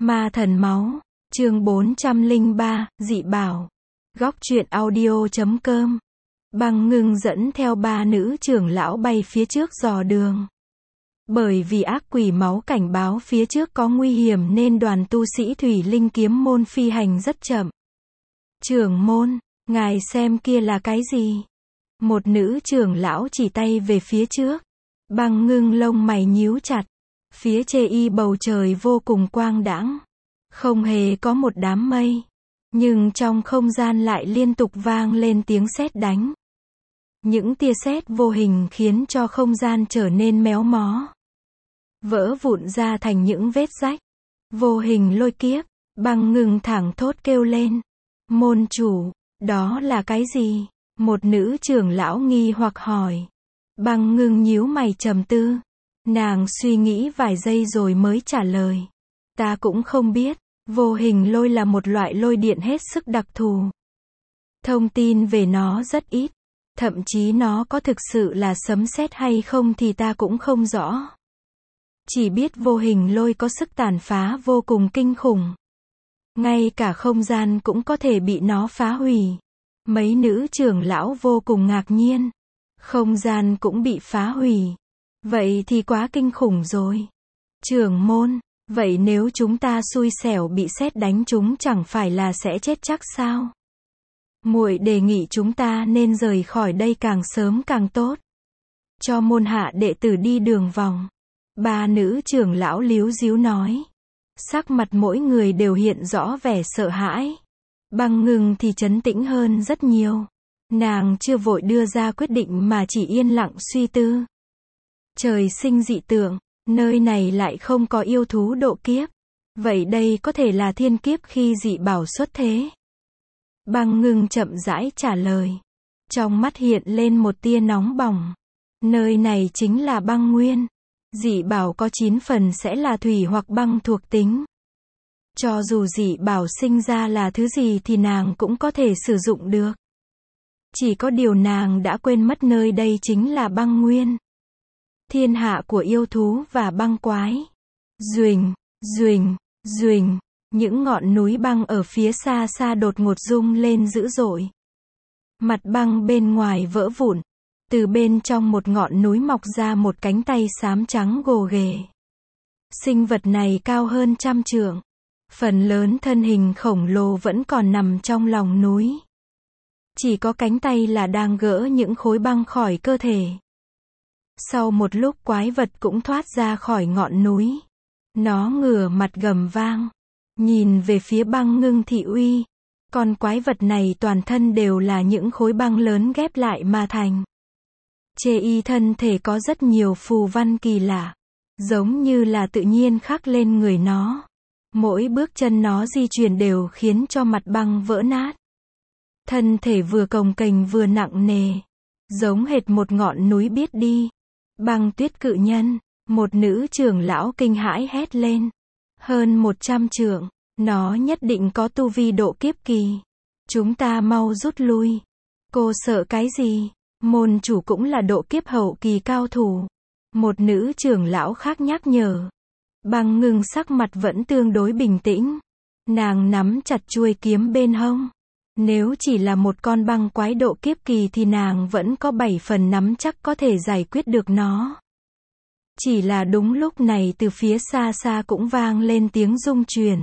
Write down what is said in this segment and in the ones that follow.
Ma thần máu, chương 403, dị bảo. Góc truyện audio.com. Băng Ngưng dẫn theo ba nữ trưởng lão bay phía trước dò đường. Bởi vì ác quỷ máu cảnh báo phía trước có nguy hiểm nên đoàn tu sĩ Thủy Linh kiếm môn phi hành rất chậm. Trưởng môn, ngài xem kia là cái gì? Một nữ trưởng lão chỉ tay về phía trước. Băng Ngưng lông mày nhíu chặt. Phía chê y bầu trời vô cùng quang đãng. Không hề có một đám mây. Nhưng trong không gian lại liên tục vang lên tiếng sét đánh. Những tia sét vô hình khiến cho không gian trở nên méo mó. Vỡ vụn ra thành những vết rách. Vô hình lôi kiếp. Băng Ngưng thẳng thốt kêu lên. Môn chủ, đó là cái gì? Một nữ trưởng lão nghi hoặc hỏi. Băng Ngưng nhíu mày trầm tư. Nàng suy nghĩ vài giây rồi mới trả lời. Ta cũng không biết. Vô hình lôi là một loại lôi điện hết sức đặc thù. Thông tin về nó rất ít. Thậm chí nó có thực sự là sấm sét hay không thì ta cũng không rõ. Chỉ biết vô hình lôi có sức tàn phá vô cùng kinh khủng. Ngay cả không gian cũng có thể bị nó phá hủy. Mấy nữ trưởng lão vô cùng ngạc nhiên. Không gian cũng bị phá hủy. Vậy thì quá kinh khủng rồi. Trưởng môn, vậy nếu chúng ta xui xẻo bị sét đánh chúng chẳng phải là sẽ chết chắc sao? Muội đề nghị chúng ta nên rời khỏi đây càng sớm càng tốt. Cho môn hạ đệ tử đi đường vòng. Ba nữ trưởng lão líu díu nói. Sắc mặt mỗi người đều hiện rõ vẻ sợ hãi. Băng Ngưng thì trấn tĩnh hơn rất nhiều. Nàng chưa vội đưa ra quyết định mà chỉ yên lặng suy tư. Trời sinh dị tượng, nơi này lại không có yêu thú độ kiếp. Vậy đây có thể là thiên kiếp khi dị bảo xuất thế. Băng Ngưng chậm rãi trả lời. Trong mắt hiện lên một tia nóng bỏng. Nơi này chính là băng nguyên. Dị bảo có 9 phần sẽ là thủy hoặc băng thuộc tính. Cho dù dị bảo sinh ra là thứ gì thì nàng cũng có thể sử dụng được. Chỉ có điều nàng đã quên mất nơi đây chính là băng nguyên. Thiên hạ của yêu thú và băng quái. Duỳnh, duỳnh, duỳnh. Những ngọn núi băng ở phía xa xa đột ngột rung lên dữ dội. Mặt băng bên ngoài vỡ vụn. Từ bên trong một ngọn núi mọc ra một cánh tay xám trắng gồ ghề. Sinh vật này cao hơn 100 trượng. Phần lớn thân hình khổng lồ vẫn còn nằm trong lòng núi. Chỉ có cánh tay là đang gỡ những khối băng khỏi cơ thể. Sau một lúc quái vật cũng thoát ra khỏi ngọn núi. Nó ngửa mặt gầm vang. Nhìn về phía Băng Ngưng thị uy. Con quái vật này toàn thân đều là những khối băng lớn ghép lại mà thành. Chê y thân thể có rất nhiều phù văn kỳ lạ. Giống như là tự nhiên khắc lên người nó. Mỗi bước chân nó di chuyển đều khiến cho mặt băng vỡ nát. Thân thể vừa cồng kềnh vừa nặng nề. Giống hệt một ngọn núi biết đi. Băng tuyết cự nhân. Một nữ trưởng lão kinh hãi hét lên. Hơn 100 trượng. Nó nhất định có tu vi độ kiếp kỳ. Chúng ta mau rút lui. Cô sợ cái gì? Môn chủ cũng là độ kiếp hậu kỳ cao thủ. Một nữ trưởng lão khác nhắc nhở. Băng Ngưng sắc mặt vẫn tương đối bình tĩnh. Nàng nắm chặt chuôi kiếm bên hông. Nếu chỉ là một con băng quái độ kiếp kỳ thì nàng vẫn có 7 phần nắm chắc có thể giải quyết được nó. Chỉ là đúng lúc này từ phía xa xa cũng vang lên tiếng rung chuyển.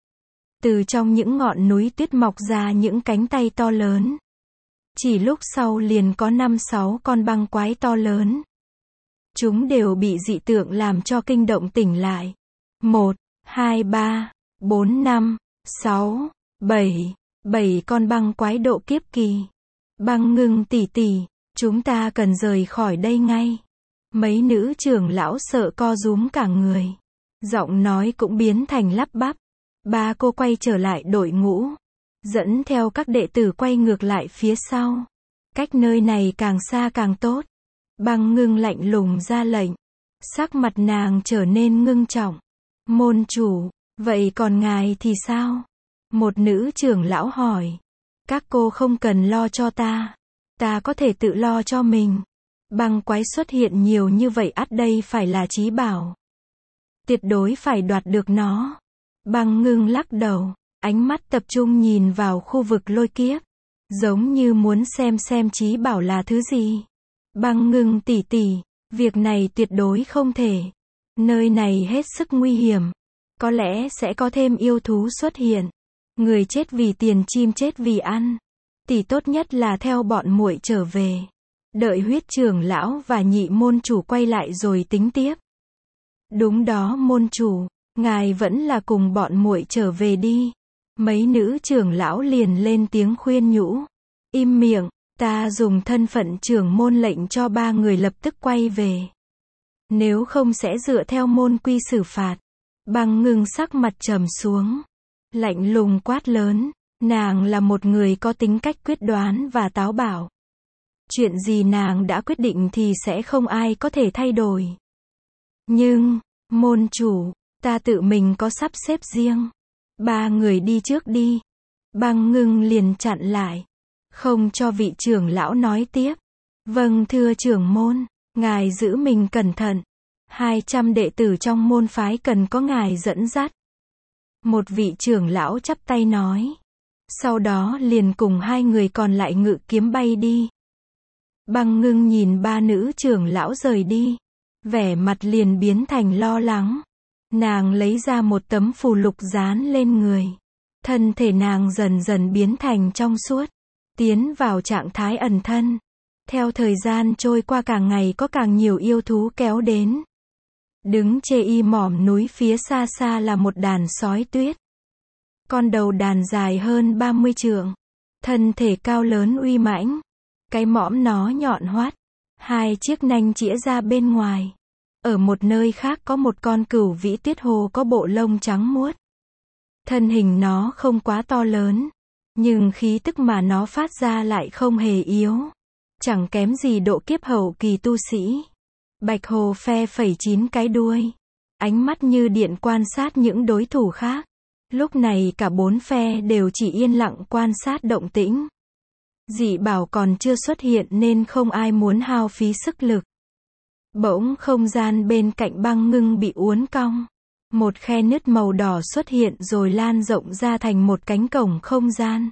Từ trong những ngọn núi tuyết mọc ra những cánh tay to lớn. Chỉ lúc sau liền có 5-6 con băng quái to lớn. Chúng đều bị dị tượng làm cho kinh động tỉnh lại. 1, 2, 3, 4, 5, 6, 7. 7 con băng quái độ kiếp kỳ. Băng Ngưng tỷ tỷ, chúng ta cần rời khỏi đây ngay. Mấy nữ trưởng lão sợ co rúm cả người. Giọng nói cũng biến thành lắp bắp. Ba cô quay trở lại đội ngũ. Dẫn theo các đệ tử quay ngược lại phía sau. Cách nơi này càng xa càng tốt. Băng Ngưng lạnh lùng ra lệnh. Sắc mặt nàng trở nên ngưng trọng. Môn chủ, vậy còn ngài thì sao? Một nữ trưởng lão hỏi. Các cô không cần lo cho ta. Ta có thể tự lo cho mình. Băng quái xuất hiện nhiều như vậy ắt đây phải là chí bảo. Tuyệt đối phải đoạt được nó. Băng ngưng lắc đầu, ánh mắt tập trung nhìn vào khu vực lôi kiếp, giống như muốn xem Chí Bảo là thứ gì. Băng ngưng tỷ tỷ, việc này tuyệt đối không thể. Nơi này hết sức nguy hiểm. Có lẽ sẽ có thêm yêu thú xuất hiện. Người chết vì tiền, chim chết vì ăn. Tỷ tốt nhất là theo bọn muội trở về. Đợi Huyết trưởng lão và Nhị môn chủ quay lại rồi tính tiếp. Đúng đó môn chủ, ngài vẫn là cùng bọn muội trở về đi. Mấy nữ trưởng lão liền lên tiếng khuyên nhủ. Im miệng, ta dùng thân phận trưởng môn lệnh cho 3 người lập tức quay về. Nếu không sẽ dựa theo môn quy xử phạt. Băng ngưng sắc mặt trầm xuống. Lạnh lùng quát lớn, nàng là một người có tính cách quyết đoán và táo bạo. Chuyện gì nàng đã quyết định thì sẽ không ai có thể thay đổi. Nhưng, môn chủ, ta tự mình có sắp xếp riêng. 3 người đi trước đi. Băng ngưng liền chặn lại. Không cho vị trưởng lão nói tiếp. Vâng thưa trưởng môn, ngài giữ mình cẩn thận. 200 đệ tử trong môn phái cần có ngài dẫn dắt. Một vị trưởng lão chắp tay nói. Sau đó liền cùng 2 người còn lại ngự kiếm bay đi. Băng ngưng nhìn 3 nữ trưởng lão rời đi. Vẻ mặt liền biến thành lo lắng. Nàng lấy ra một tấm phù lục dán lên người. Thân thể nàng dần dần biến thành trong suốt. Tiến vào trạng thái ẩn thân. Theo thời gian trôi qua càng ngày có càng nhiều yêu thú kéo đến. Đứng chê y mỏm núi phía xa xa là một đàn sói tuyết. Con đầu đàn dài hơn 30 trượng. Thân thể cao lớn uy mãnh. Cái mõm nó nhọn hoắt. 2 chiếc nanh chĩa ra bên ngoài. Ở một nơi khác có một con cửu vĩ tuyết hồ có bộ lông trắng muốt. Thân hình nó không quá to lớn. Nhưng khí tức mà nó phát ra lại không hề yếu. Chẳng kém gì độ kiếp hậu kỳ tu sĩ. Bạch hồ phe phẩy 9 cái đuôi. Ánh mắt như điện quan sát những đối thủ khác. Lúc này cả 4 phe đều chỉ yên lặng quan sát động tĩnh. Dị bảo còn chưa xuất hiện nên không ai muốn hao phí sức lực. Bỗng không gian bên cạnh băng ngưng bị uốn cong. Một khe nứt màu đỏ xuất hiện rồi lan rộng ra thành một cánh cổng không gian.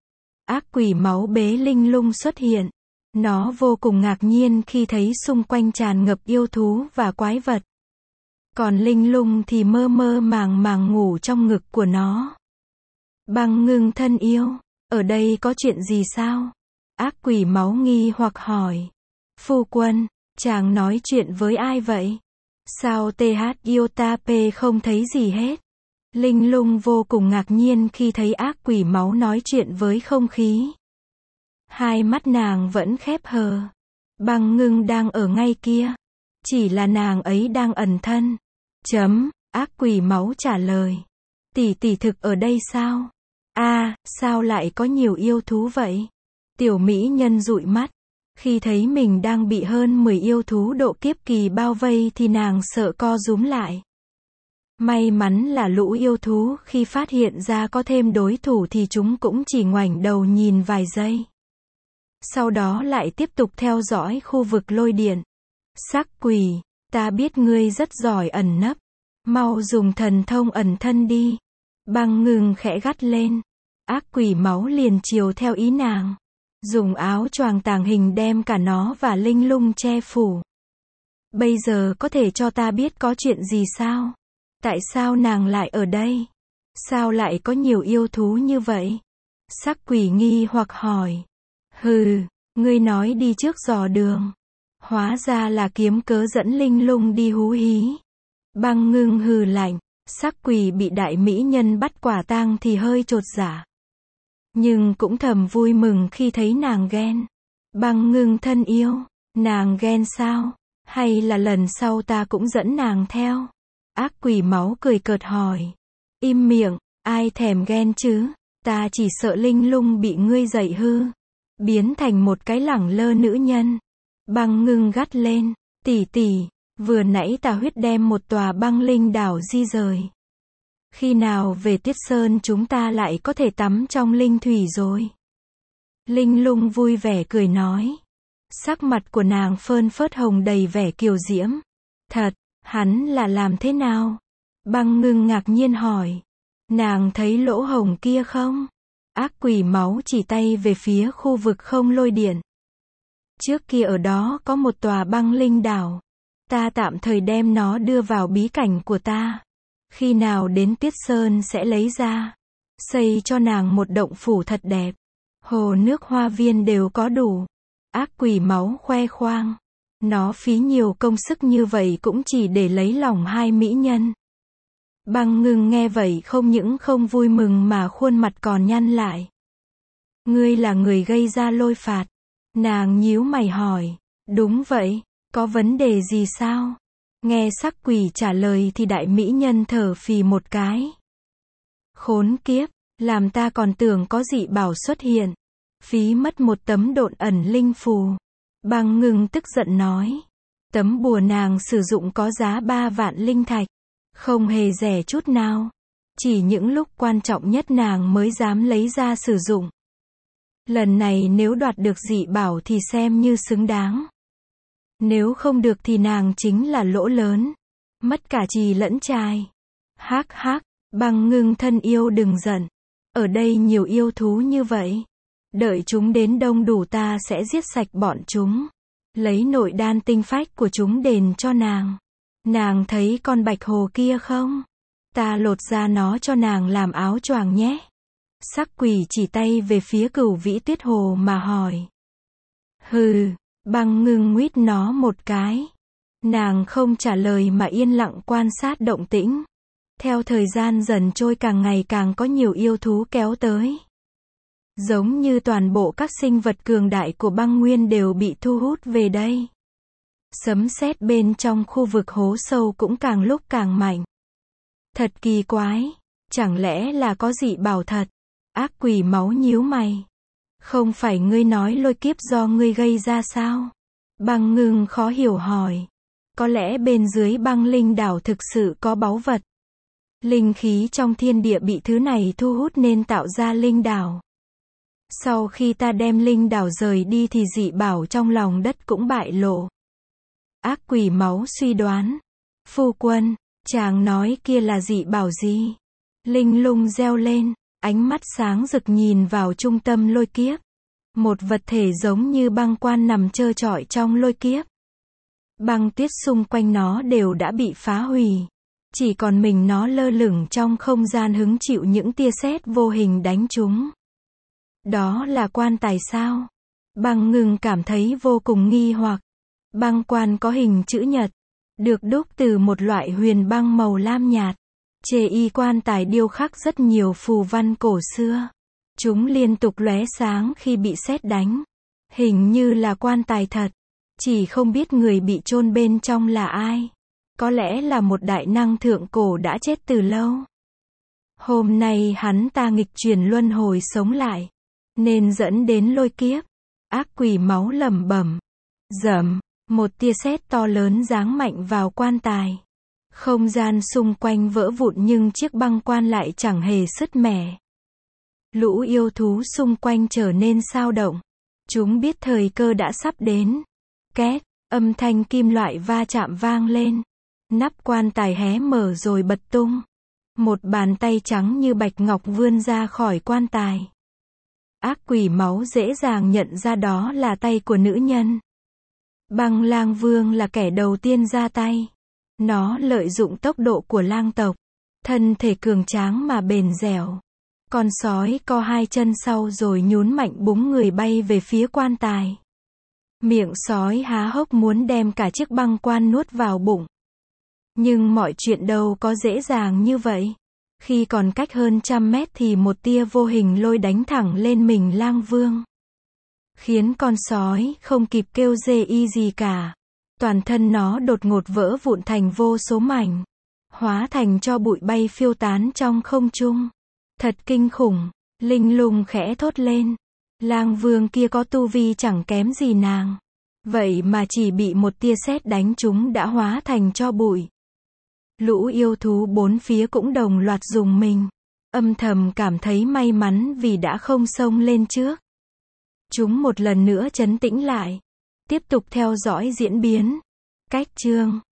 Ác quỷ máu bế linh lung xuất hiện. Nó vô cùng ngạc nhiên khi thấy xung quanh tràn ngập yêu thú và quái vật. Còn linh lung thì mơ mơ màng màng ngủ trong ngực của nó. Băng ngưng thân yêu, ở đây có chuyện gì sao? Ác quỷ máu nghi hoặc hỏi. Phu quân, chàng nói chuyện với ai vậy? Sao TH Iota P không thấy gì hết? Linh lung vô cùng ngạc nhiên khi thấy ác quỷ máu nói chuyện với không khí. Hai mắt nàng vẫn khép hờ. Băng ngưng đang ở ngay kia. Chỉ là nàng ấy đang ẩn thân. Ác quỷ máu trả lời. Tỷ tỷ thực ở đây sao? Sao lại có nhiều yêu thú vậy? Tiểu mỹ nhân dụi mắt. Khi thấy mình đang bị hơn 10 yêu thú độ kiếp kỳ bao vây thì nàng sợ co rúm lại. May mắn là lũ yêu thú khi phát hiện ra có thêm đối thủ thì chúng cũng chỉ ngoảnh đầu nhìn vài giây. Sau đó lại tiếp tục theo dõi khu vực lôi điện. Sắc quỷ, ta biết ngươi rất giỏi ẩn nấp. Mau dùng thần thông ẩn thân đi. Băng ngưng khẽ gắt lên. Ác quỷ máu liền chiều theo ý nàng. Dùng áo choàng tàng hình đem cả nó và linh lung che phủ. Bây giờ có thể cho ta biết có chuyện gì sao? Tại sao nàng lại ở đây? Sao lại có nhiều yêu thú như vậy? Sắc quỷ nghi hoặc hỏi. Hừ, ngươi nói đi trước dò đường. Hóa ra là kiếm cớ dẫn linh lung đi hú hí. Băng ngưng hừ lạnh. Sắc quỷ bị đại mỹ nhân bắt quả tang thì hơi chột dạ. Nhưng cũng thầm vui mừng khi thấy nàng ghen. Băng ngưng thân yêu, nàng ghen sao? Hay là lần sau ta cũng dẫn nàng theo? Ác quỷ máu cười cợt hỏi. Im miệng, ai thèm ghen chứ? Ta chỉ sợ linh lung bị ngươi dạy hư. Biến thành một cái lẳng lơ nữ nhân. Băng ngưng gắt lên. Tỷ tỷ, vừa nãy tà huyết đem một tòa băng linh đảo di rời. Khi nào về Tuyết Sơn chúng ta lại có thể tắm trong linh thủy rồi? Linh lung vui vẻ cười nói. Sắc mặt của nàng phơn phớt hồng đầy vẻ kiều diễm. Thật, hắn là làm thế nào? Băng ngưng ngạc nhiên hỏi. Nàng thấy lỗ hổng kia không? Ác quỷ máu chỉ tay về phía khu vực không lôi điện. Trước kia ở đó có một tòa băng linh đảo. Ta tạm thời đem nó đưa vào bí cảnh của ta. Khi nào đến Tuyết Sơn sẽ lấy ra. Xây cho nàng một động phủ thật đẹp. Hồ nước hoa viên đều có đủ. Ác quỷ máu khoe khoang. Nó phí nhiều công sức như vậy cũng chỉ để lấy lòng hai mỹ nhân. Băng Ngưng nghe vậy không những không vui mừng mà khuôn mặt còn nhăn lại. Ngươi là người gây ra lôi phạt. Nàng nhíu mày hỏi. Đúng vậy, có vấn đề gì sao? Nghe sắc quỷ trả lời thì đại mỹ nhân thở phì một cái. Khốn kiếp, làm ta còn tưởng có dị bảo xuất hiện. Phí mất một tấm độn ẩn linh phù. Băng Ngưng tức giận nói. Tấm bùa nàng sử dụng có giá 3 vạn linh thạch. Không hề rẻ chút nào. Chỉ những lúc quan trọng nhất nàng mới dám lấy ra sử dụng. Lần này nếu đoạt được dị bảo thì xem như xứng đáng. Nếu không được thì nàng chính là lỗ lớn. Mất cả chì lẫn chài. Hắc hắc, Băng Ngưng thân yêu đừng giận. Ở đây nhiều yêu thú như vậy. Đợi chúng đến đông đủ ta sẽ giết sạch bọn chúng. Lấy nội đan tinh phách của chúng đền cho nàng. Nàng thấy con bạch hồ kia không? Ta lột ra nó cho nàng làm áo choàng nhé. Sắc quỷ chỉ tay về phía Cửu Vĩ Tuyết Hồ mà hỏi. Hừ, Băng Ngưng nguýt nó một cái. Nàng không trả lời mà yên lặng quan sát động tĩnh. Theo thời gian dần trôi càng ngày càng có nhiều yêu thú kéo tới. Giống như toàn bộ các sinh vật cường đại của băng nguyên đều bị thu hút về đây. Sấm sét bên trong khu vực hố sâu cũng càng lúc càng mạnh. Thật kỳ quái, chẳng lẽ là có dị bảo thật? Ác quỷ máu nhíu mày. Không phải ngươi nói lôi kiếp do ngươi gây ra sao? Băng Ngưng khó hiểu hỏi. Có lẽ bên dưới băng linh đảo thực sự có báu vật. Linh khí trong thiên địa bị thứ này thu hút nên tạo ra linh đảo. Sau khi ta đem linh đảo rời đi thì dị bảo trong lòng đất cũng bại lộ. Ác quỷ máu suy đoán. Phu quân, chàng nói kia là dị bảo gì? Linh lung reo lên, ánh mắt sáng rực nhìn vào trung tâm lôi kiếp. Một vật thể giống như băng quan nằm trơ trọi trong lôi kiếp. Băng tuyết xung quanh nó đều đã bị phá hủy. Chỉ còn mình nó lơ lửng trong không gian hứng chịu những tia sét vô hình đánh trúng. Đó là quan tài sao? Băng Ngưng cảm thấy vô cùng nghi hoặc. Băng quan có hình chữ nhật, được đúc từ một loại huyền băng màu lam nhạt. Trên y quan tài điêu khắc rất nhiều phù văn cổ xưa. Chúng liên tục lóe sáng khi bị sét đánh. Hình như là quan tài thật. Chỉ không biết người bị chôn bên trong là ai. Có lẽ là một đại năng thượng cổ đã chết từ lâu. Hôm nay hắn ta nghịch chuyển luân hồi sống lại. Nên dẫn đến lôi kiếp. Ác quỷ máu lẩm bẩm. Rầm, một tia sét to lớn giáng mạnh vào quan tài. Không gian xung quanh vỡ vụn nhưng chiếc băng quan lại chẳng hề sứt mẻ. Lũ yêu thú xung quanh trở nên xao động. Chúng biết thời cơ đã sắp đến. Két, âm thanh kim loại va chạm vang lên. Nắp quan tài hé mở rồi bật tung. Một bàn tay trắng như bạch ngọc vươn ra khỏi quan tài. Ác quỷ máu dễ dàng nhận ra đó là tay của nữ nhân. Băng Lang Vương là kẻ đầu tiên ra tay. Nó lợi dụng tốc độ của lang tộc. Thân thể cường tráng mà bền dẻo. Con sói co hai chân sau rồi nhún mạnh búng người bay về phía quan tài. Miệng sói há hốc muốn đem cả chiếc băng quan nuốt vào bụng. Nhưng mọi chuyện đâu có dễ dàng như vậy. Khi còn cách hơn 100 mét thì một tia vô hình lôi đánh thẳng lên mình Lang Vương. Khiến con sói không kịp kêu rê y gì cả. Toàn thân nó đột ngột vỡ vụn thành vô số mảnh. Hóa thành tro bụi bay phiêu tán trong không trung. Thật kinh khủng. Linh lung khẽ thốt lên. Lang Vương kia có tu vi chẳng kém gì nàng. Vậy mà chỉ bị một tia sét đánh trúng đã hóa thành tro bụi. Lũ yêu thú bốn phía cũng đồng loạt rùng mình. Âm thầm cảm thấy may mắn vì đã không xông lên trước. Chúng một lần nữa trấn tĩnh lại. Tiếp tục theo dõi diễn biến. Cách chương